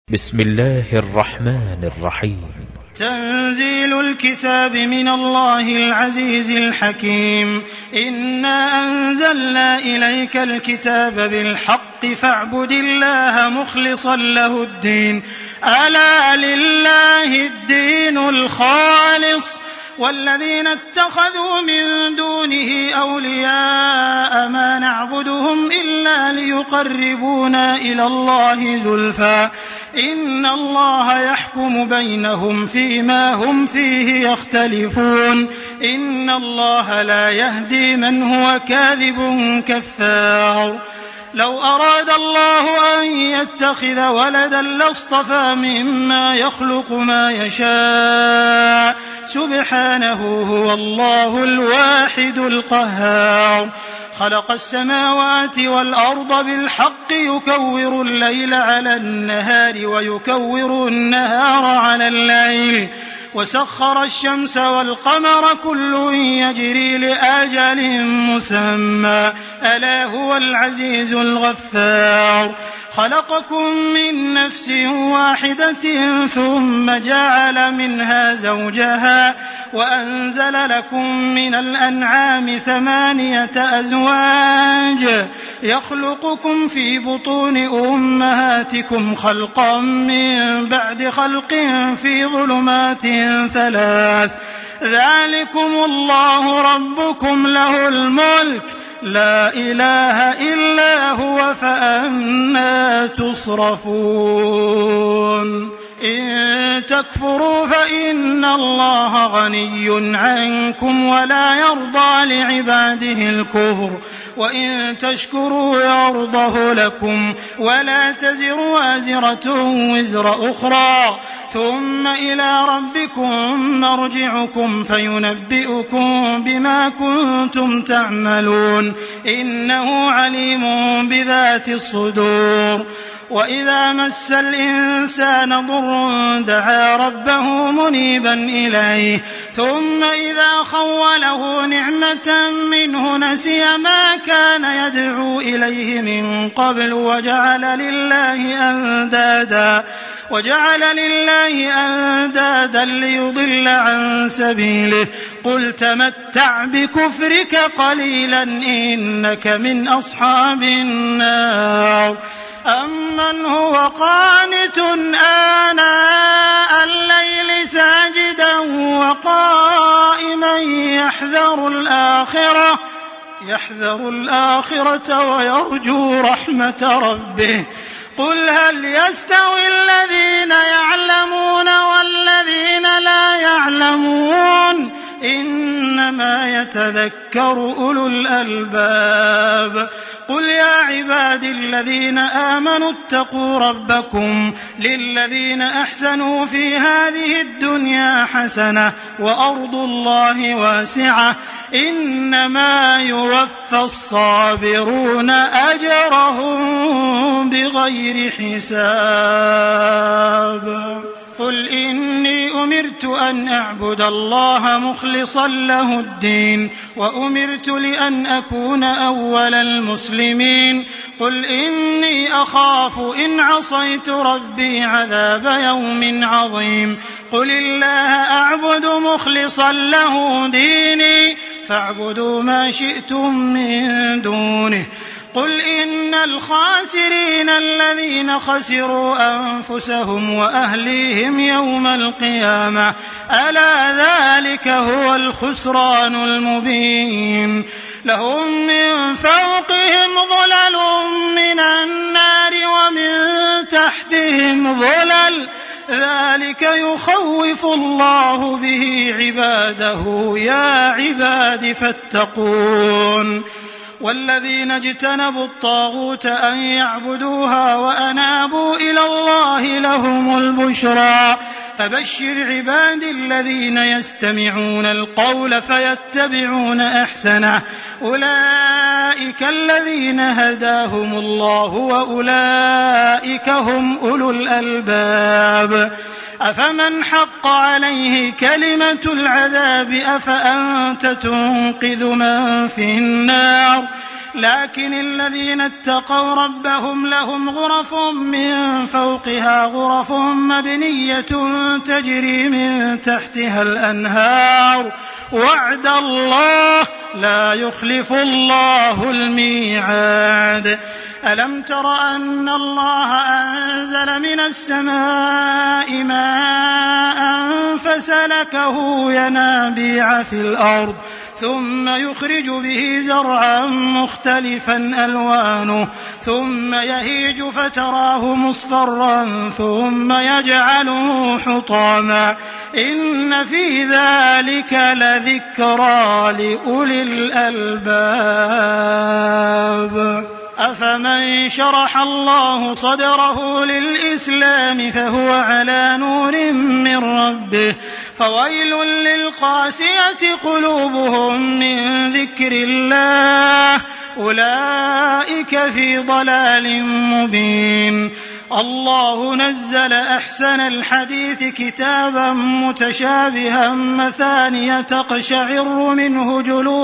بسم الله الرحمن الرحيم. تنزيل الكتاب من الله العزيز الحكيم. إنا أنزلنا إليك الكتاب بالحق فاعبد الله مخلصا له الدين ألا لله الدين الخالص والذين اتخذوا من دونه أولياء ما نعبدهم إلا ليقربونا إلى الله زلفى إن الله يحكم بينهم فيما هم فيه يختلفون إن الله لا يهدي من هو كاذب كفار. لو أراد الله أن يتخذ ولدا لاصطفى مما يخلق ما يشاء سبحانه هو الله الواحد القهار. خلق السماوات والأرض بالحق يكور الليل على النهار ويكور النهار على الليل وسخر الشمس والقمر كل يجري لأجل مسمى ألا هو العزيز الغفار. خلقكم من نفس واحدة ثم جعل منها زوجها وأنزل لكم من الأنعام 8 أزواج يخلقكم في بطون أمهاتكم خلقا من بعد خلق في ظلمات 3 ذلكم الله ربكم له الملك لا إله إلا هو فأنى تصرفون. إن تكفروا فإن الله غني عنكم ولا يرضى لعباده الكفر وإن تشكروا يرضه لكم ولا تزر وازرة وزر أخرى ثم إلى ربكم مرجعكم فينبئكم بما كنتم تعملون إنه عليم بذات الصدور. وإذا مس الإنسان ضر دعا ربه منيبا إليه ثم إذا خوله نعمة منه نسي ما كان يدعو إليه من قبل وجعل لله أندادا ليضل عن سبيله قل تمتع بكفرك قليلا إنك من أصحاب النار. أمن هو قانت آناء الليل ساجدا وقائما يحذر الآخرة ويرجو رحمة ربه قل هل يستوي الذين يعلمون والذين لا يعلمون إنما يتذكر أولو الألباب. قل يا عبادي الذين آمنوا اتقوا ربكم للذين أحسنوا في هذه الدنيا حسنة وأرض الله واسعة إنما يوفى الصابرون أجرهم بغير حساب. قل إني أمرت أن أعبد الله مخلصا له الدين وأمرت لأن أكون أول المسلمين. قل إني أخاف إن عصيت ربي عذاب يوم عظيم. قل الله أعبد مخلصا له ديني فاعبدوا ما شئتم من دونه. قل إن الخاسرين الذين خسروا أنفسهم وأهليهم يوم القيامة ألا ذلك هو الخسران المبين. لهم من فوقهم ظلل من النار ومن تحتهم ظلل ذلك يخوف الله به عباده يا عباد فاتقون. والذين اجتنبوا الطاغوت أن يعبدوها وأنابوا إلى الله لهم البشرى فبشر عبادي الذين يستمعون القول فيتبعون أحسنه أولئك الذين هداهم الله وأولئك هم أولو الألباب. أفمن حق عليه كلمة العذاب أفأنت تنقذ من في النار لكن الذين اتقوا ربهم لهم غرف من فوقها غرف مبنية تجري من تحتها الأنهار وعد الله لا يخلف الله الميعاد. ألم تر أن الله أنزل من السماء ماء فسلكه ينابيع في الأرض ثم يخرج به زرعا مختلفا ألوانه ثم يهيج فتراه مصفرا ثم يجعله حطاما إن في ذلك لذكرى لأولي الألباب. أفمن شرح الله صدره للإسلام فهو على نور من ربه فويل للقاسية قلوبهم من ذكر الله أولئك في ضلال مبين. الله نزل أحسن الحديث كتابا متشابها مثانية تقشعر منه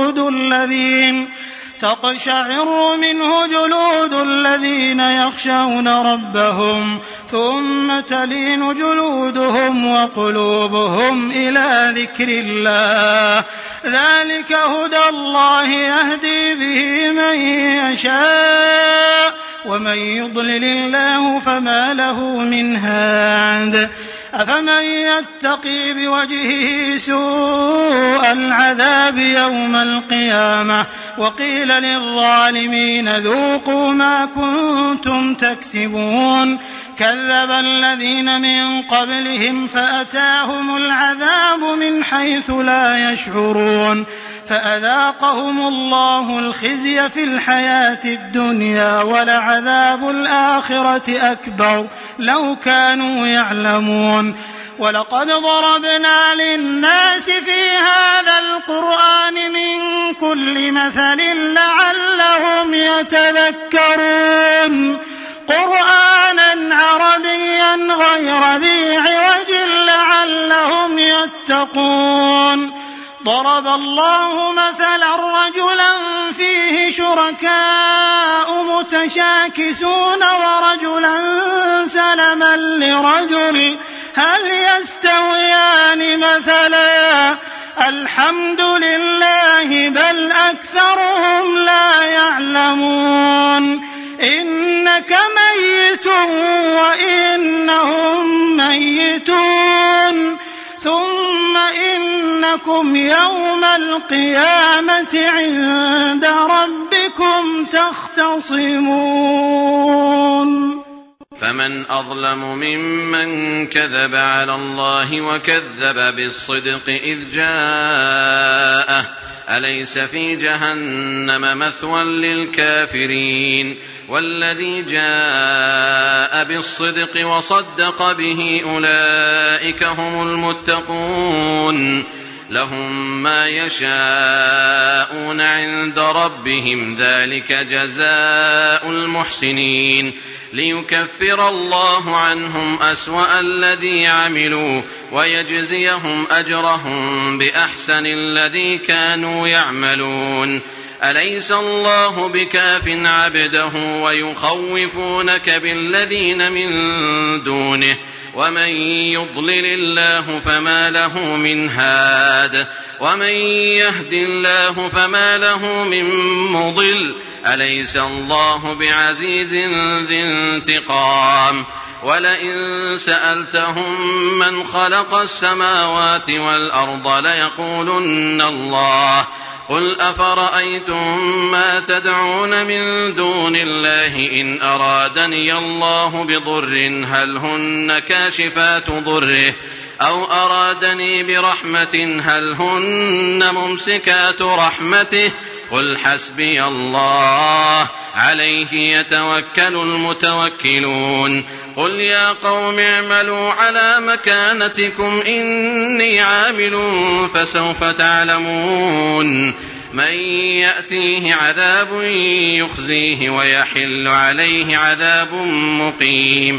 جلود الذين يخشون ربهم ثم تلين جلودهم وقلوبهم إلى ذكر الله ذلك هدى الله يهدي به من يشاء ومن يضلل الله فما له من هاد. أفمن يتقي بوجهه سوء العذاب يوم القيامة وقيل للظالمين ذوقوا ما كنتم تكسبون كذب الذين من قبلهم فأتاهم العذاب من حيث لا يشعرون فأذاقهم الله الخزي في الحياة الدنيا ولعذاب الآخرة أكبر لو كانوا يعلمون. ولقد ضربنا للناس في هذا القرآن من كل مثل لعلهم يتذكرون قرآنا عربيا غير ذي عوج لعلهم يتقون. ضرب الله مثلا رجلا فيه شركاء متشاكسون ورجلا سلما لرجل هل يستويان مثلا الحمد لله بل أكثرهم لا يعلمون. إنك ميت وإنهم ميتون ثم إنكم يوم القيامة عند ربكم تختصمون. فمن أظلم ممن كذب على الله وكذب بالصدق إذ جاءه أليس في جهنم مثوى للكافرين والذي جاء بالصدق وصدق به أولئك هم المتقون لهم ما يشاءون عند ربهم ذلك جزاء المحسنين ليكفر الله عنهم أسوأ الذي عملوا ويجزيهم أجرهم بأحسن الذي كانوا يعملون. أليس الله بكاف عبده ويخوفونك بالذين من دونه ومن يضلل الله فما له من هاد ومن يهد الله فما له من مضل أليس الله بعزيز ذي انتقام. ولئن سألتهم من خلق السماوات والأرض ليقولن الله قل أفرأيتم ما تدعون من دون الله إن أرادني الله بضر هل هن كاشفات ضره أو أرادني برحمة هل هن ممسكات رحمته قل حسبي الله عليه يتوكل المتوكلون. قل يا قوم اعملوا على مكانتكم إني عامل فسوف تعلمون من يأتيه عذاب يخزيه ويحل عليه عذاب مقيم.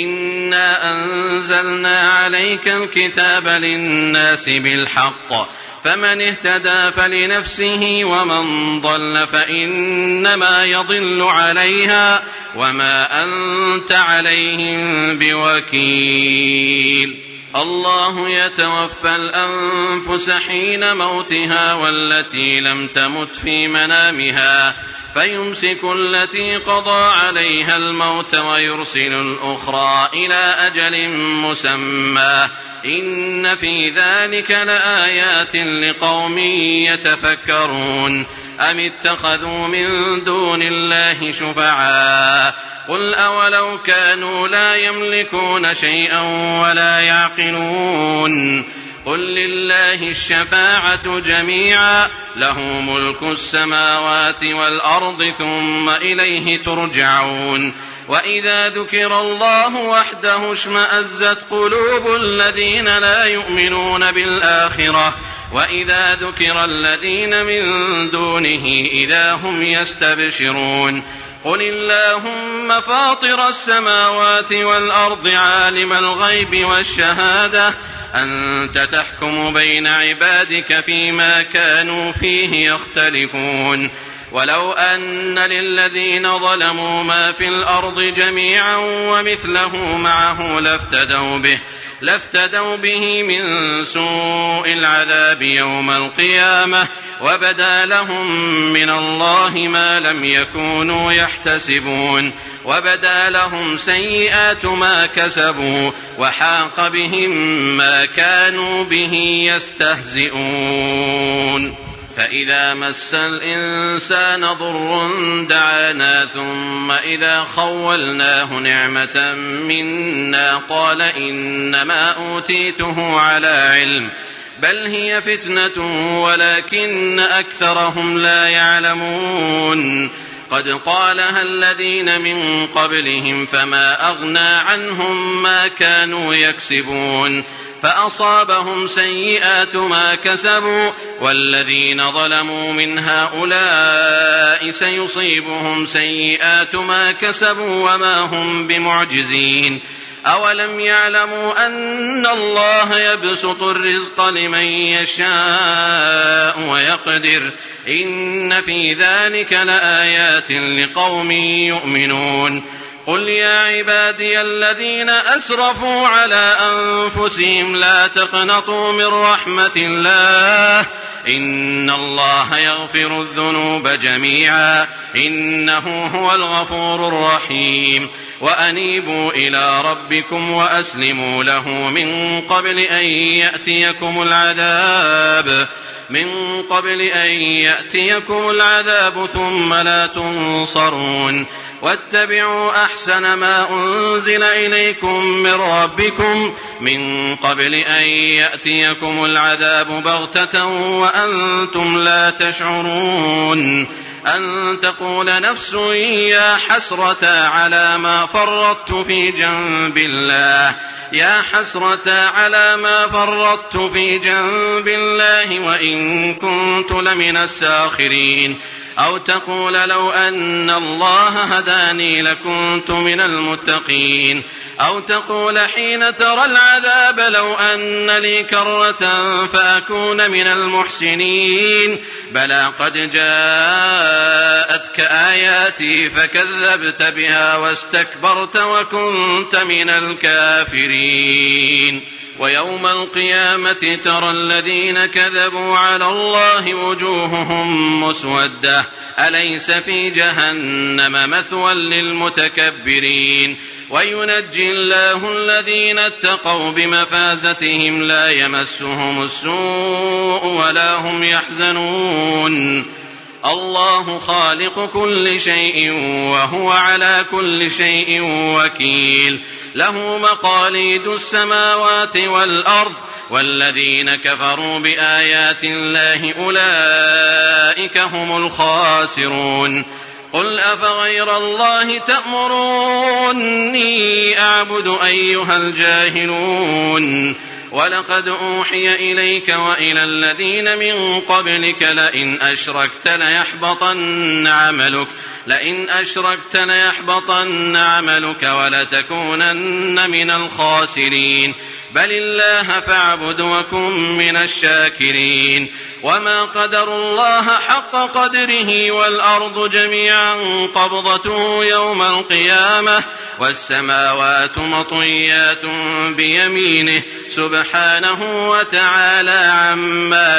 إنا أنزلنا عليك الكتاب للناس بالحق فمن اهتدى فلنفسه ومن ضل فإنما يضل عليها وما أنت عليهم بوكيل. الله يتوفى الأنفس حين موتها والتي لم تمت في منامها فيمسك التي قضى عليها الموت ويرسل الأخرى إلى أجل مسمى إن في ذلك لآيات لقوم يتفكرون. أم اتخذوا من دون الله شفعاء قل أولو كانوا لا يملكون شيئا ولا يعقلون قل لله الشفاعة جميعا له ملك السماوات والأرض ثم إليه ترجعون. وإذا ذكر الله وحده اشمأزت قلوب الذين لا يؤمنون بالآخرة وإذا ذكر الذين من دونه إذا هم يستبشرون. قل اللهم فاطر السماوات والأرض عالم الغيب والشهادة أنت تحكم بين عبادك فيما كانوا فيه يختلفون. ولو أن للذين ظلموا ما في الأرض جميعا ومثله معه لافتدوا به من سوء العذاب يوم القيامة وبدا لهم من الله ما لم يكونوا يحتسبون وبدا لهم سيئات ما كسبوا وحاق بهم ما كانوا به يستهزئون. فإذا مس الإنسان ضر دعانا ثم إذا خولناه نعمة منا قال إنما أوتيته على علم بل هي فتنة ولكن أكثرهم لا يعلمون. قد قالها الذين من قبلهم فما أغنى عنهم ما كانوا يكسبون فأصابهم سيئات ما كسبوا والذين ظلموا من هؤلاء سيصيبهم سيئات ما كسبوا وما هم بمعجزين. أولم يعلموا أن الله يبسط الرزق لمن يشاء ويقدر إن في ذلك لآيات لقوم يؤمنون. قل يا عبادي الذين أسرفوا على أنفسهم لا تقنطوا من رحمة الله إن الله يغفر الذنوب جميعا إنه هو الغفور الرحيم. وأنيبوا إلى ربكم وأسلموا له من قبل أن يأتيكم العذاب ثم لا تنصرون. واتبعوا أحسن ما أنزل إليكم من ربكم من قبل أن يأتيكم العذاب بغتة وأنتم لا تشعرون. أن تقول نفس يا حسرة على ما فرطت في جنب الله وإن كنت لمن الساخرين. أو تقول لو أن الله هداني لكنت من المتقين. أو تقول حين ترى العذاب لو أن لي كرة فأكون من المحسنين. بلى قد جاءتك آياتي فكذبت بها واستكبرت وكنت من الكافرين. ويوم القيامة ترى الذين كذبوا على الله وجوههم مسودة أليس في جهنم مثوى للمتكبرين. وينجي الله الذين اتقوا بمفازتهم لا يمسهم السوء ولا هم يحزنون. الله خالق كل شيء وهو على كل شيء وكيل. له مقاليد السماوات والأرض والذين كفروا بآيات الله أولئك هم الخاسرون. قل أفغير الله تأمروني أعبد أيها الجاهلون. ولقد أوحي إليك وإلى الذين من قبلك لئن أشركت ليحبطن عملك ولتكونن من الخاسرين. بل الله فاعبد وكن من الشاكرين وما قدروا الله حق قدره والأرض جميعا قبضته يوم القيامة والسماوات مطويات بيمينه سبحانه وتعالى عما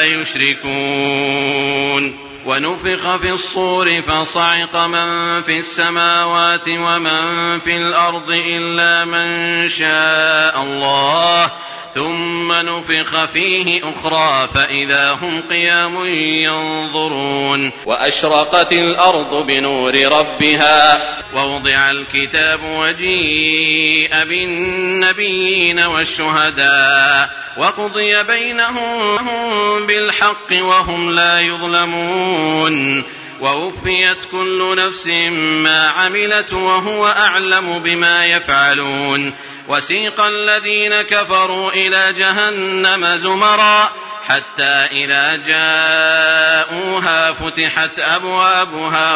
يشركون ونفخ في الصور فصعق من في السماوات ومن في الأرض إلا من شاء الله ثم نفخ فيه أخرى فإذا هم قيام ينظرون وأشرقت الأرض بنور ربها ووضع الكتاب وجيء بالنبيين والشهداء وقضي بينهم بالحق وهم لا يظلمون ووفيت كل نفس ما عملت وهو أعلم بما يفعلون وسيق الذين كفروا إلى جهنم زمرا حتى إذا جاءوها فتحت أبوابها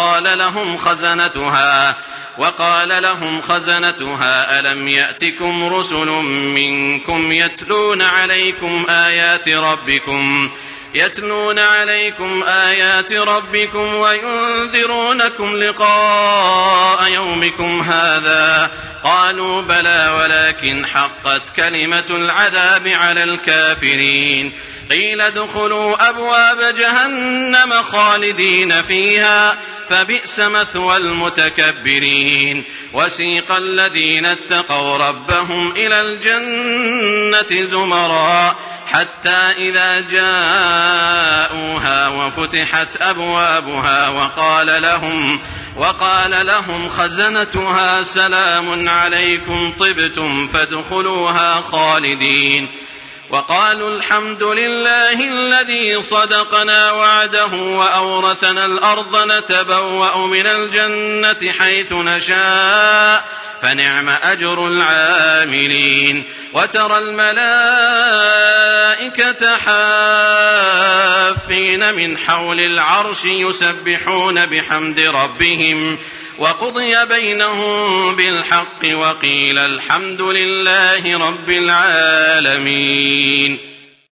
وقال لهم خزنتها ألم يأتكم رسل منكم يتلون عليكم آيات ربكم وينذرونكم لقاء يومكم هذا قالوا بلى ولكن حقت كلمة العذاب على الكافرين قيل ادخلوا أبواب جهنم خالدين فيها فبئس مثوى المتكبرين وسيق الذين اتقوا ربهم إلى الجنة زمرا حتى إذا جاءوها وفتحت أبوابها وقال لهم خزنتها سلام عليكم طبتم فادخلوها خالدين وقالوا الحمد لله الذي صدقنا وعده وأورثنا الأرض نتبوأ من الجنة حيث نشاء فنعم أجر العاملين وترى الملائكة حافين من حول العرش يسبحون بحمد ربهم وقضي بينهم بالحق وقيل الحمد لله رب العالمين.